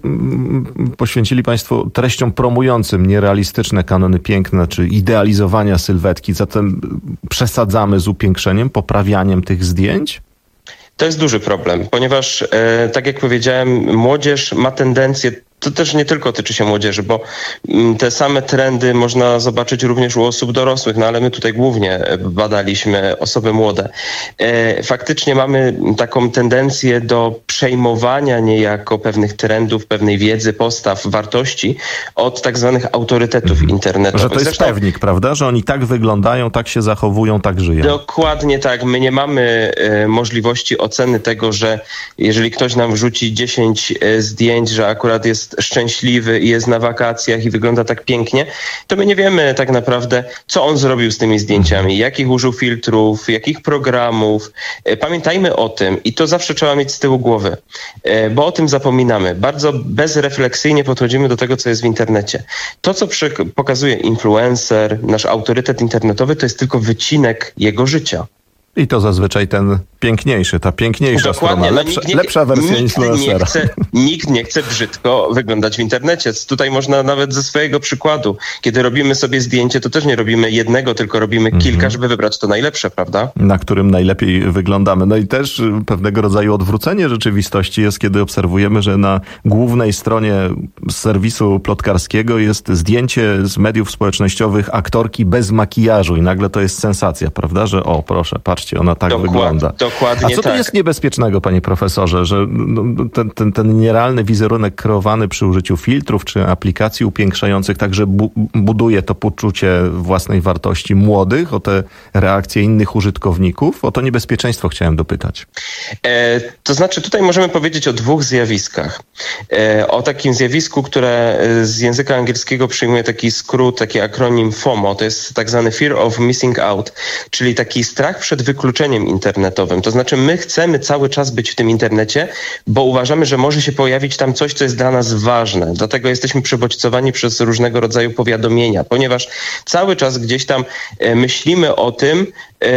Speaker 21: poświęcili Państwo treściom promującym nierealistyczne kanony piękna czy idealizowania sylwetki. Zatem przesadzamy z upiększeniem, poprawianiem tych zdjęć?
Speaker 8: To jest duży problem, ponieważ, e, tak jak powiedziałem, młodzież ma tendencję, to też nie tylko tyczy się młodzieży, bo te same trendy można zobaczyć również u osób dorosłych, no ale my tutaj głównie badaliśmy osoby młode. E, faktycznie mamy taką tendencję do przejmowania niejako pewnych trendów, pewnej wiedzy, postaw, wartości od tak zwanych autorytetów mhm. internetowych.
Speaker 21: Że to jest Zresztą, pewnik, prawda? Że oni tak wyglądają, tak się zachowują, tak żyją.
Speaker 8: Dokładnie tak. My nie mamy e, możliwości oceny tego, że jeżeli ktoś nam wrzuci dziesięć e, zdjęć, że akurat jest szczęśliwy i jest na wakacjach i wygląda tak pięknie, to my nie wiemy tak naprawdę, co on zrobił z tymi zdjęciami, jakich użył filtrów, jakich programów. Pamiętajmy o tym i to zawsze trzeba mieć z tyłu głowy, bo o tym zapominamy. Bardzo bezrefleksyjnie podchodzimy do tego, co jest w internecie. To, co pokazuje influencer, nasz autorytet internetowy, to jest tylko wycinek jego życia.
Speaker 21: I to zazwyczaj ten piękniejszy, ta piękniejsza
Speaker 8: Dokładnie,
Speaker 21: strona, lepsza,
Speaker 8: no, nie,
Speaker 21: lepsza wersja
Speaker 8: nikt
Speaker 21: influencera.
Speaker 8: Nie chce, nikt nie chce brzydko wyglądać w internecie. Tutaj można nawet ze swojego przykładu. Kiedy robimy sobie zdjęcie, to też nie robimy jednego, tylko robimy mm-hmm. kilka, żeby wybrać to najlepsze, prawda?
Speaker 21: Na którym najlepiej wyglądamy. No i też pewnego rodzaju odwrócenie rzeczywistości jest, kiedy obserwujemy, że na głównej stronie serwisu plotkarskiego jest zdjęcie z mediów społecznościowych aktorki bez makijażu i nagle to jest sensacja, prawda? Że o, proszę, patrzcie, ona tak
Speaker 8: Dokład,
Speaker 21: wygląda.
Speaker 8: Dokładnie
Speaker 21: A co tu
Speaker 8: tak.
Speaker 21: jest niebezpiecznego, panie profesorze, że ten, ten, ten nierealny wizerunek kreowany przy użyciu filtrów czy aplikacji upiększających także bu- buduje to poczucie własnej wartości młodych, o te reakcje innych użytkowników? O to niebezpieczeństwo chciałem dopytać.
Speaker 8: E, to znaczy tutaj możemy powiedzieć o dwóch zjawiskach. E, o takim zjawisku, które z języka angielskiego przyjmuje taki skrót, taki akronim FOMO. To jest tak zwany Fear of Missing Out, czyli taki strach przed wykluczeniem internetowym. To znaczy my chcemy cały czas być w tym internecie, bo uważamy, że może się pojawić tam coś, co jest dla nas ważne. Dlatego jesteśmy przebodźcowani przez różnego rodzaju powiadomienia, ponieważ cały czas gdzieś tam e, myślimy o tym, e,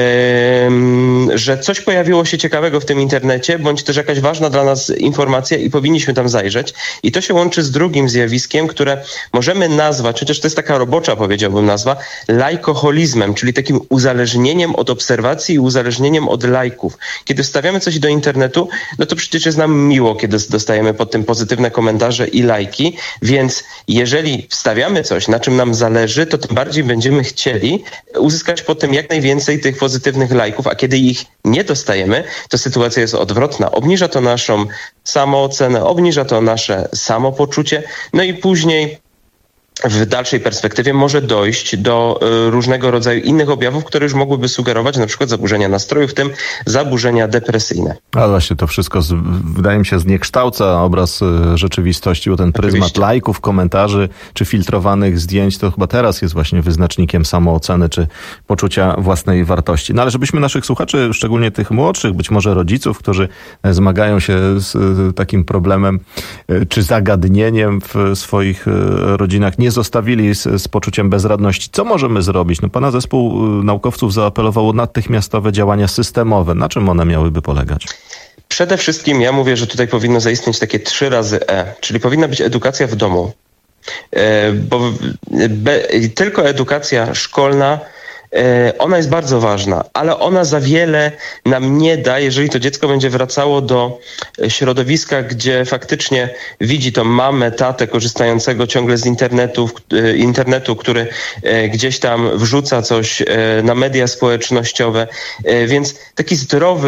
Speaker 8: że coś pojawiło się ciekawego w tym internecie, bądź też jakaś ważna dla nas informacja i powinniśmy tam zajrzeć. I to się łączy z drugim zjawiskiem, które możemy nazwać, chociaż to jest taka robocza, powiedziałbym, nazwa, lajkoholizmem, czyli takim uzależnieniem od obserwacji i uzależnieniem od lajków. Kiedy wstawiamy coś do internetu, no to przecież jest nam miło, kiedy dostajemy pod tym pozytywne komentarze i lajki, więc jeżeli wstawiamy coś, na czym nam zależy, to tym bardziej będziemy chcieli uzyskać pod tym jak najwięcej tych pozytywnych lajków, a kiedy ich nie dostajemy, to sytuacja jest odwrotna. Obniża to naszą samoocenę, obniża to nasze samopoczucie, no i później w dalszej perspektywie może dojść do y, różnego rodzaju innych objawów, które już mogłyby sugerować na przykład zaburzenia nastroju, w tym zaburzenia depresyjne.
Speaker 21: A właśnie to wszystko z, wydaje mi się zniekształca obraz y, rzeczywistości, bo ten pryzmat Oczywiście. lajków, komentarzy czy filtrowanych zdjęć to chyba teraz jest właśnie wyznacznikiem samooceny czy poczucia własnej wartości. No ale żebyśmy naszych słuchaczy, szczególnie tych młodszych, być może rodziców, którzy zmagają się z y, takim problemem y, czy zagadnieniem w swoich y, rodzinach, nie zostawili z, z poczuciem bezradności. Co możemy zrobić? No, pana zespół naukowców zaapelował o natychmiastowe działania systemowe. Na czym one miałyby polegać?
Speaker 8: Przede wszystkim ja mówię, że tutaj powinno zaistnieć takie trzy razy E, czyli powinna być edukacja w domu. E, bo be, tylko edukacja szkolna, ona jest bardzo ważna, ale ona za wiele nam nie da, jeżeli to dziecko będzie wracało do środowiska, gdzie faktycznie widzi to mamę, tatę korzystającego ciągle z internetu, internetu, który gdzieś tam wrzuca coś na media społecznościowe. Więc taki zdrowy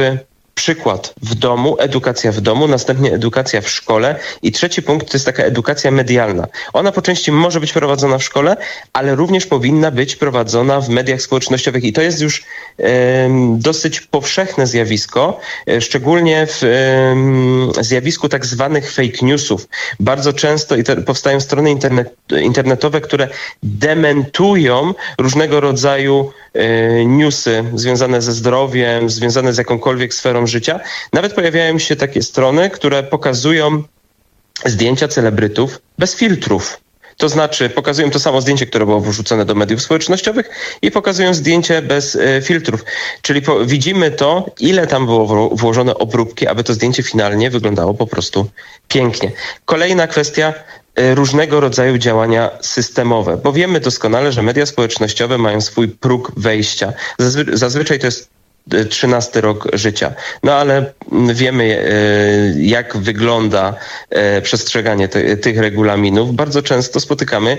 Speaker 8: przykład w domu, edukacja w domu, następnie edukacja w szkole i trzeci punkt to jest taka edukacja medialna. Ona po części może być prowadzona w szkole, ale również powinna być prowadzona w mediach społecznościowych i to jest już e, dosyć powszechne zjawisko, e, szczególnie w e, zjawisku tak zwanych fake newsów. Bardzo często i te, powstają strony internet, internetowe, które dementują różnego rodzaju e, newsy związane ze zdrowiem, związane z jakąkolwiek sferą życia. Nawet pojawiają się takie strony, które pokazują zdjęcia celebrytów bez filtrów. To znaczy pokazują to samo zdjęcie, które było wrzucone do mediów społecznościowych i pokazują zdjęcie bez e, filtrów. Czyli po, widzimy to, ile tam było włożone obróbki, aby to zdjęcie finalnie wyglądało po prostu pięknie. Kolejna kwestia, e, różnego rodzaju działania systemowe, bo wiemy doskonale, że media społecznościowe mają swój próg wejścia. Zazwy- zazwyczaj to jest trzynasty rok życia. No ale wiemy, jak wygląda przestrzeganie te, tych regulaminów. Bardzo często spotykamy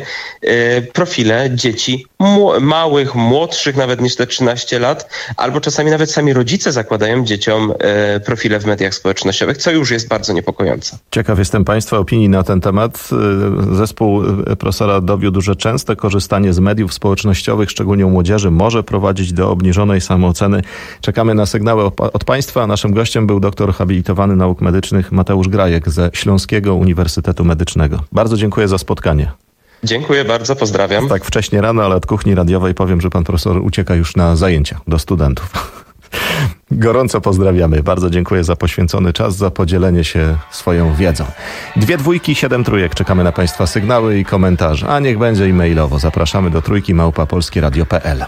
Speaker 8: profile dzieci mu- małych, młodszych nawet niż te trzynaście lat, albo czasami nawet sami rodzice zakładają dzieciom profile w mediach społecznościowych, co już jest bardzo niepokojące.
Speaker 21: Ciekaw jestem Państwa opinii na ten temat. Zespół profesora dowiódł, że częste korzystanie z mediów społecznościowych, szczególnie u młodzieży, może prowadzić do obniżonej samooceny. Czekamy na sygnały od Państwa. Naszym gościem był doktor habilitowany nauk medycznych Mateusz Grajek ze Śląskiego Uniwersytetu Medycznego. Bardzo dziękuję za spotkanie.
Speaker 8: Dziękuję bardzo, pozdrawiam.
Speaker 21: Tak wcześnie rano, ale od kuchni radiowej powiem, że pan profesor ucieka już na zajęcia do studentów. Gorąco pozdrawiamy. Bardzo dziękuję za poświęcony czas, za podzielenie się swoją wiedzą. Dwie dwójki, siedem trójek. Czekamy na Państwa sygnały i komentarze. A niech będzie e-mailowo. Zapraszamy do trójki małpa polskieradio kropka p l.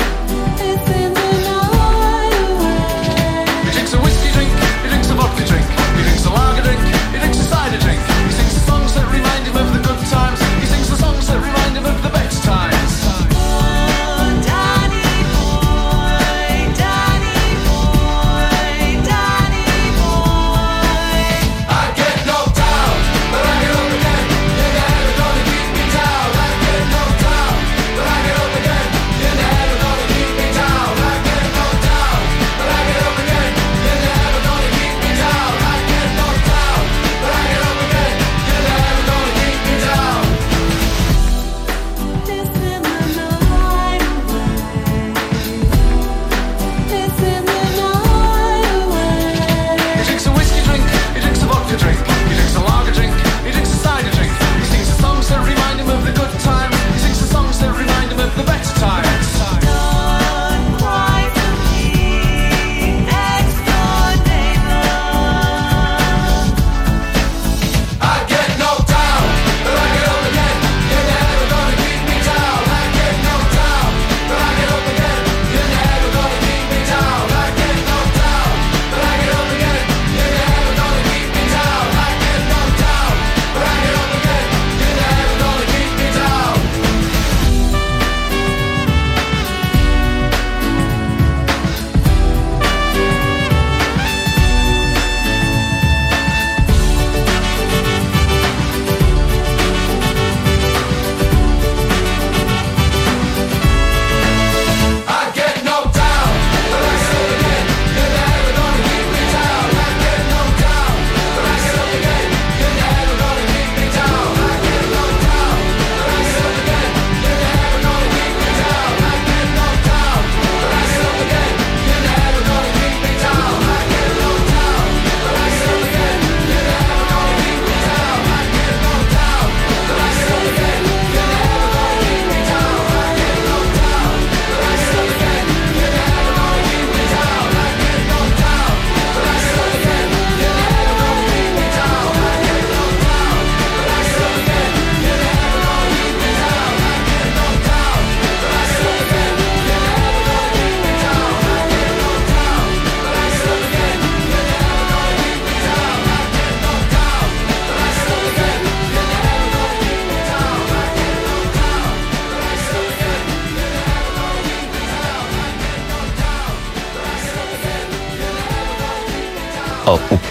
Speaker 9: He drinks a whiskey drink, he drinks a vodka drink.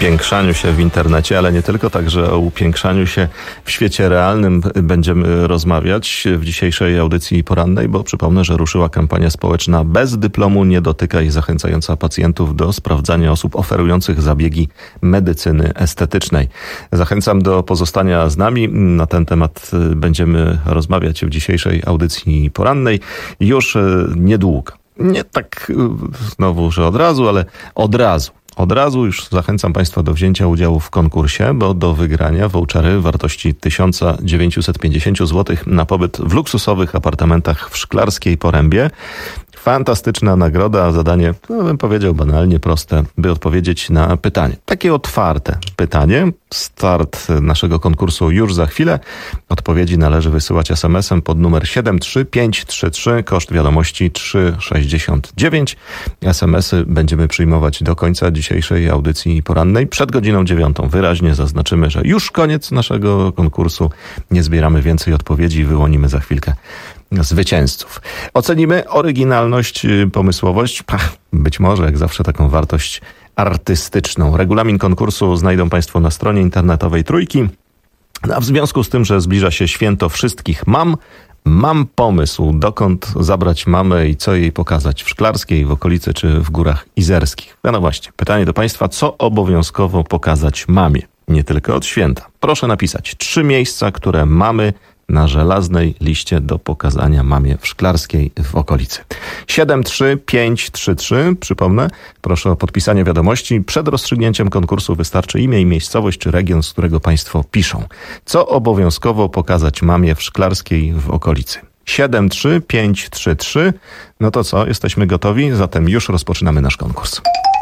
Speaker 21: upiększaniu się w internecie, ale nie tylko, także o upiększaniu się w świecie realnym będziemy rozmawiać w dzisiejszej audycji porannej, bo przypomnę, że ruszyła kampania społeczna Bez dyplomu nie dotykaj, zachęcająca pacjentów do sprawdzania osób oferujących zabiegi medycyny estetycznej. Zachęcam do pozostania z nami. Na ten temat będziemy rozmawiać w dzisiejszej audycji porannej już niedługo. Nie tak znowu, że od razu, ale od razu. Od razu już zachęcam Państwa do wzięcia udziału w konkursie, bo do wygrania vouchery wartości tysiąc dziewięćset pięćdziesiąt złotych na pobyt w luksusowych apartamentach w Szklarskiej Porębie. Fantastyczna nagroda, zadanie, no bym powiedział banalnie proste, by odpowiedzieć na pytanie. Takie otwarte pytanie. Start naszego konkursu już za chwilę. Odpowiedzi należy wysyłać es em esem pod numer siedem trzy pięć trzy trzy, koszt wiadomości trzy sześćdziesiąt dziewięć. es em esy będziemy przyjmować do końca dzisiejszej audycji porannej. Przed godziną dziewiątą wyraźnie zaznaczymy, że już koniec naszego konkursu. Nie zbieramy więcej odpowiedzi i wyłonimy za chwilkę zwycięzców. Ocenimy oryginalność, pomysłowość, być może jak zawsze taką wartość artystyczną. Regulamin konkursu znajdą Państwo na stronie internetowej Trójki. A w związku z tym, że zbliża się święto wszystkich mam, mam pomysł, dokąd zabrać mamę i co jej pokazać w Szklarskiej, w okolicy czy w Górach Izerskich. No właśnie, pytanie do Państwa, co obowiązkowo pokazać mamie? Nie tylko od święta. Proszę napisać trzy miejsca, które mamy na żelaznej liście do pokazania mamie w Szklarskiej w okolicy. siedem trzy pięć trzy trzy, przypomnę, proszę o podpisanie wiadomości. Przed rozstrzygnięciem konkursu wystarczy imię i miejscowość czy region, z którego Państwo piszą. Co obowiązkowo pokazać mamie w Szklarskiej w okolicy? siedem trzy pięć trzy trzy. No to co, jesteśmy gotowi? Zatem już rozpoczynamy nasz konkurs.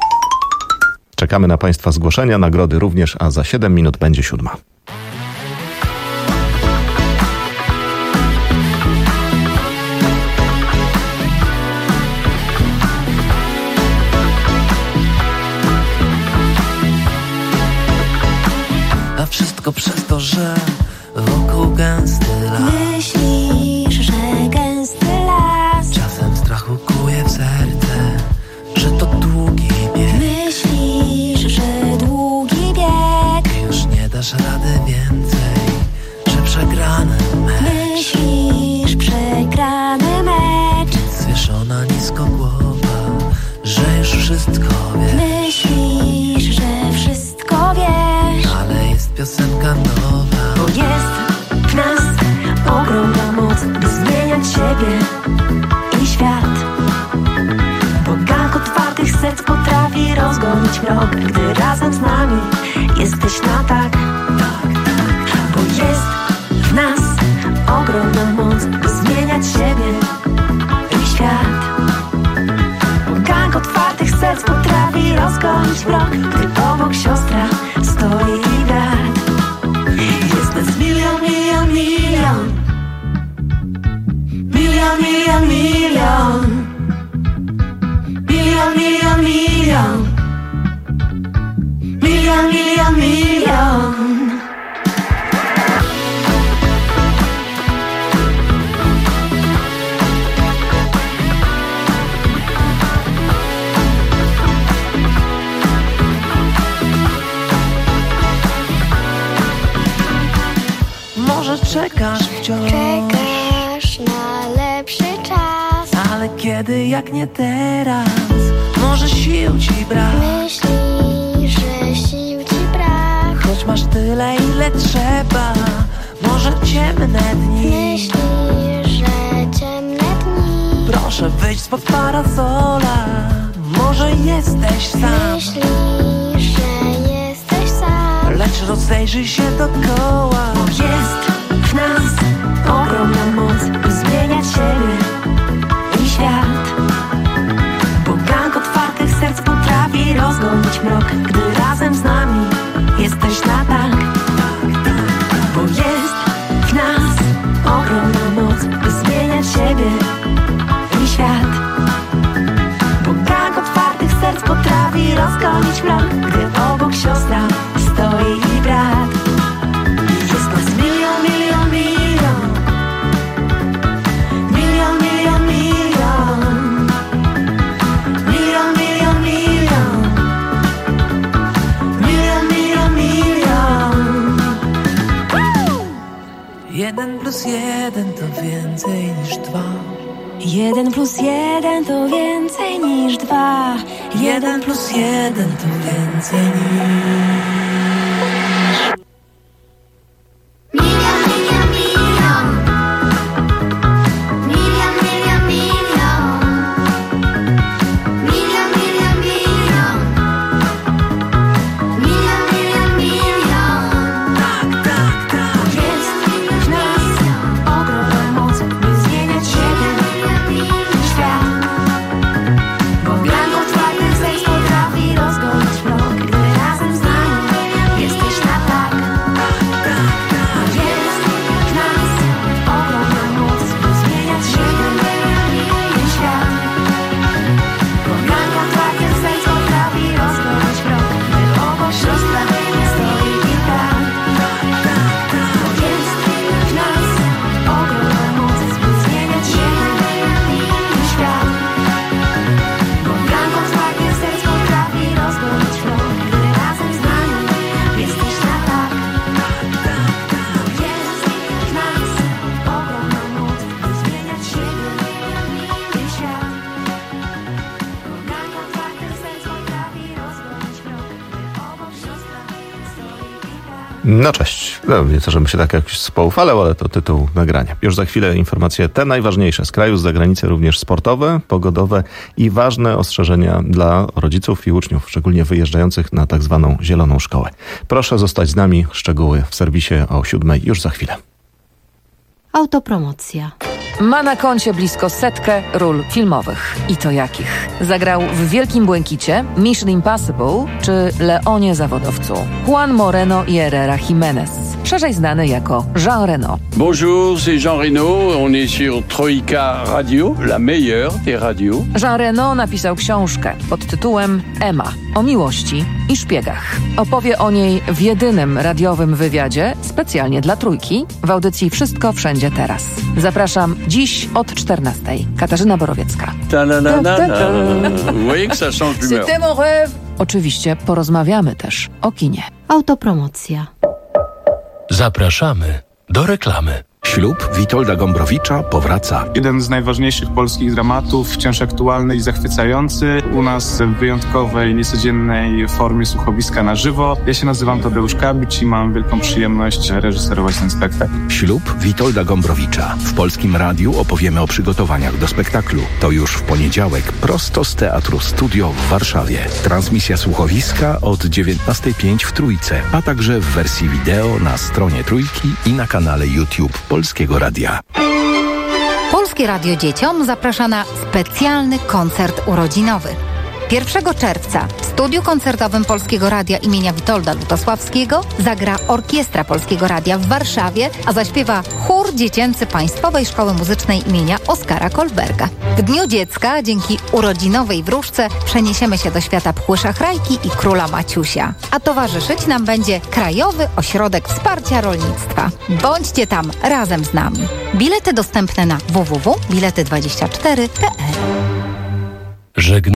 Speaker 21: Czekamy na Państwa zgłoszenia, nagrody również, a za siedem minut będzie siódma.
Speaker 9: A wszystko przez to, że wokół gęsty las.
Speaker 10: Myślisz, że gęsty las.
Speaker 9: Czasem strachu kuje w serce, że to długi bieg.
Speaker 10: Myślisz, że długi bieg.
Speaker 9: I już nie dasz rady więcej, że przegrany mecz.
Speaker 10: Myślisz, przegrany mecz.
Speaker 9: Zwieszona nisko głowa, że już wszystko wiesz.
Speaker 10: Myślisz, że wszystko wiesz.
Speaker 9: Ale jest piosenka nowa.
Speaker 10: Bo jest w nas ogromna moc, by zmieniać siebie i świat. Bo gang otwartych serc potrafi rozgonić mrok, gdy razem z nami jesteś na tak. Bo jest w nas ogromna moc, by zmieniać siebie i świat. Bo gang otwartych serc potrafi rozgonić mrok, gdy obok siostra stoi brat. Jest nas milion, milion, milion. Milion, milion, milion. Milion, milion, milion. Milion, milion, milion.
Speaker 9: Może czekasz wciąż,
Speaker 10: Czekasz na lepszy czas.
Speaker 9: ale kiedy jak nie teraz, może sił ci brak.
Speaker 10: Myślisz, że sił ci brak.
Speaker 9: Choć masz tyle, ile trzeba, może ciemne dni.
Speaker 10: Myślisz, że ciemne dni.
Speaker 9: Proszę wyjść spod parasola, może jesteś sam.
Speaker 10: Myślisz, że jesteś sam.
Speaker 9: Lecz rozejrzyj się dookoła.
Speaker 10: Bo jest w nas ogromna moc, by zmieniać siebie i świat. Bo gang otwartych serc potrafi rozgonić mrok, gdy razem z nami jesteś na tak. Bo jest w nas ogromna moc, by zmieniać siebie i świat. Bo gang otwartych serc potrafi rozgonić mrok, gdy obok siostra stoi brat. Jest nas milion, milion, milion. Milion, milion, milion. Milion, milion, milion. Milion,
Speaker 9: Jeden plus jeden to więcej niż dwa.
Speaker 10: Jeden plus jeden to więcej niż dwa.
Speaker 9: Jeden plus jeden to więcej niż...
Speaker 21: No cześć. No, nie to, żebym się tak jakoś spoufalał, ale to tytuł nagrania. Już za chwilę informacje te najważniejsze z kraju, z zagranicy, również sportowe, pogodowe i ważne ostrzeżenia dla rodziców i uczniów, szczególnie wyjeżdżających na tak zwaną zieloną szkołę. Proszę zostać z nami. Szczegóły w serwisie o siódmej już za chwilę.
Speaker 4: Autopromocja.
Speaker 11: Ma na koncie blisko setkę ról filmowych. I to jakich? Zagrał w Wielkim Błękicie, Mission Impossible czy Leonie Zawodowcu. Juan Moreno y Herrera Jiménez, szerzej znany jako Jean Reno.
Speaker 13: Bonjour, c'est Jean Reno. On est sur Troika Radio, la meilleure des radios.
Speaker 11: Jean Reno napisał książkę pod tytułem Emma o miłości i szpiegach. Opowie o niej w jedynym radiowym wywiadzie specjalnie dla Trójki w audycji Wszystko Wszędzie Teraz. Zapraszam dziś od czternastej. Katarzyna Borowiecka. Oczywiście porozmawiamy też o kinie.
Speaker 4: Autopromocja.
Speaker 3: Zapraszamy do reklamy. Ślub Witolda Gombrowicza powraca.
Speaker 24: Jeden z najważniejszych polskich dramatów, wciąż aktualny i zachwycający. U nas w wyjątkowej, niecodziennej formie słuchowiska na żywo. Ja się nazywam Tadeusz Kabicz i mam wielką przyjemność reżyserować ten spektakl.
Speaker 3: Ślub Witolda Gombrowicza. W Polskim Radiu opowiemy o przygotowaniach do spektaklu. To już w poniedziałek prosto z Teatru Studio w Warszawie. Transmisja słuchowiska od dziewiętnastej pięć w Trójce, a także w wersji wideo na stronie Trójki i na kanale YouTube Polskiego Radia.
Speaker 25: Polskie Radio Dzieciom zaprasza na specjalny koncert urodzinowy. pierwszego czerwca w studiu koncertowym Polskiego Radia imienia Witolda Lutosławskiego zagra Orkiestra Polskiego Radia w Warszawie, a zaśpiewa chór dziecięcy Państwowej Szkoły Muzycznej imienia Oskara Kolberga. W Dniu Dziecka dzięki urodzinowej wróżce przeniesiemy się do świata Pchły Szachrajki i Króla Maciusia. A towarzyszyć nam będzie Krajowy Ośrodek Wsparcia Rolnictwa. Bądźcie tam razem z nami. Bilety dostępne na w w w kropka bilety dwadzieścia cztery kropka p l.